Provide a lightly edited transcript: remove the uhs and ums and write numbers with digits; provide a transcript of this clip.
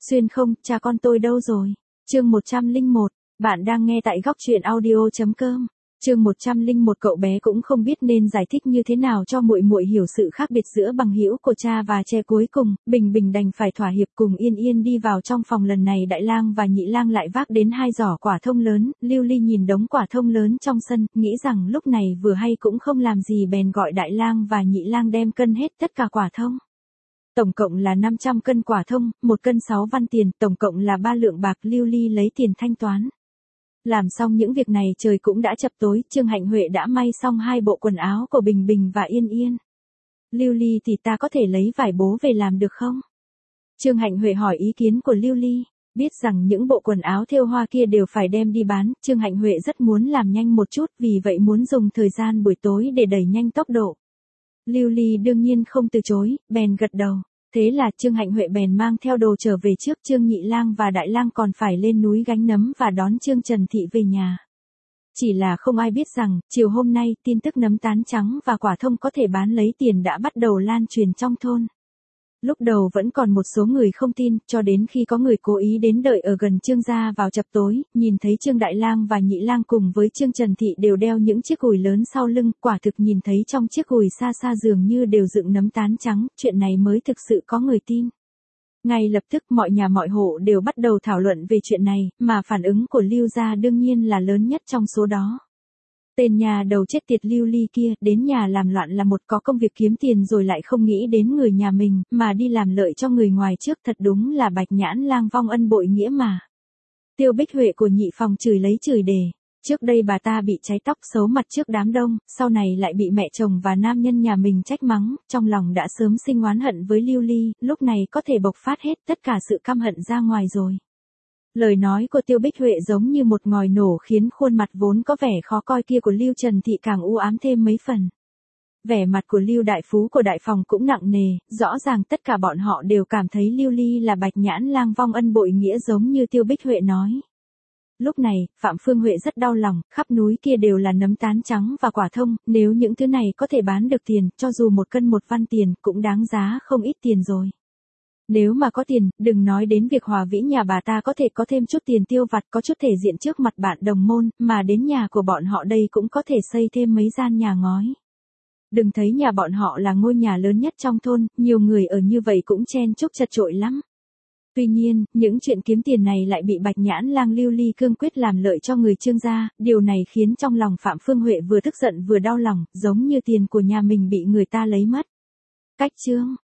Xuyên không, cha con tôi đâu rồi? Chương 101, bạn đang nghe tại góc truyện audio.com. Chương 101 cậu bé cũng không biết nên giải thích như thế nào cho muội muội hiểu sự khác biệt giữa bằng hữu của cha và che cuối cùng, Bình Bình đành phải thỏa hiệp cùng Yên Yên đi vào trong phòng. Lần này Đại Lang và Nhị Lang lại vác đến 2 giỏ quả thông lớn, Lưu Ly nhìn đống quả thông lớn trong sân, nghĩ rằng lúc này vừa hay cũng không làm gì bèn gọi Đại Lang và Nhị Lang đem cân hết tất cả quả thông. Tổng cộng là 500 cân quả thông, 1 cân 6 văn tiền, tổng cộng là 3 lượng bạc. Lưu Ly lấy tiền thanh toán. Làm xong những việc này trời cũng đã chập tối, Trương Hạnh Huệ đã may xong 2 bộ quần áo của Bình Bình và Yên Yên. Lưu Ly thì ta có thể lấy vải bố về làm được không? Trương Hạnh Huệ hỏi ý kiến của Lưu Ly. Biết rằng những bộ quần áo thêu hoa kia đều phải đem đi bán, Trương Hạnh Huệ rất muốn làm nhanh một chút, vì vậy muốn dùng thời gian buổi tối để đẩy nhanh tốc độ. Lưu Ly đương nhiên không từ chối, bèn gật đầu. Thế là Trương Hạnh Huệ bèn mang theo đồ trở về trước. Trương Nhị Lang và Đại Lang còn phải lên núi gánh nấm và đón Trương Trần Thị về nhà. Chỉ là không ai biết rằng, chiều hôm nay, tin tức nấm tán trắng và quả thông có thể bán lấy tiền đã bắt đầu lan truyền trong thôn. Lúc đầu vẫn còn một số người không tin, cho đến khi có người cố ý đến đợi ở gần Trương gia vào chập tối, nhìn thấy Trương Đại Lang và Nhị Lang cùng với Trương Trần Thị đều đeo những chiếc gùi lớn sau lưng, quả thực nhìn thấy trong chiếc gùi xa xa dường như đều dựng nấm tán trắng, chuyện này mới thực sự có người tin. Ngay lập tức mọi nhà mọi hộ đều bắt đầu thảo luận về chuyện này, mà phản ứng của Lưu gia đương nhiên là lớn nhất trong số đó. Tên nhà đầu chết tiệt Lưu Ly kia, đến nhà làm loạn là một, có công việc kiếm tiền rồi lại không nghĩ đến người nhà mình, mà đi làm lợi cho người ngoài trước, thật đúng là bạch nhãn lang vong ân bội nghĩa mà. Tiêu Bích Huệ của nhị phòng chửi lấy chửi để. Trước đây bà ta bị cháy tóc xấu mặt trước đám đông, sau này lại bị mẹ chồng và nam nhân nhà mình trách mắng, trong lòng đã sớm sinh oán hận với Lưu Ly, lúc này có thể bộc phát hết tất cả sự căm hận ra ngoài rồi. Lời nói của Tiêu Bích Huệ giống như một ngòi nổ khiến khuôn mặt vốn có vẻ khó coi kia của Lưu Trần Thị càng u ám thêm mấy phần. Vẻ mặt của Lưu Đại Phú của đại phòng cũng nặng nề, rõ ràng tất cả bọn họ đều cảm thấy Lưu Ly là bạch nhãn lang vong ân bội nghĩa giống như Tiêu Bích Huệ nói. Lúc này, Phạm Phương Huệ rất đau lòng, khắp núi kia đều là nấm tán trắng và quả thông, nếu những thứ này có thể bán được tiền, cho dù 1 cân 1 văn tiền, cũng đáng giá không ít tiền rồi. Nếu mà có tiền, đừng nói đến việc Hòa Vĩ nhà bà ta có thể có thêm chút tiền tiêu vặt, có chút thể diện trước mặt bạn đồng môn, mà đến nhà của bọn họ đây cũng có thể xây thêm mấy gian nhà ngói. Đừng thấy nhà bọn họ là ngôi nhà lớn nhất trong thôn, nhiều người ở như vậy cũng chen chúc chật chội lắm. Tuy nhiên, những chuyện kiếm tiền này lại bị bạch nhãn lang Lưu Ly cương quyết làm lợi cho người Trương gia, điều này khiến trong lòng Phạm Phương Huệ vừa tức giận vừa đau lòng, giống như tiền của nhà mình bị người ta lấy mất. Cách chương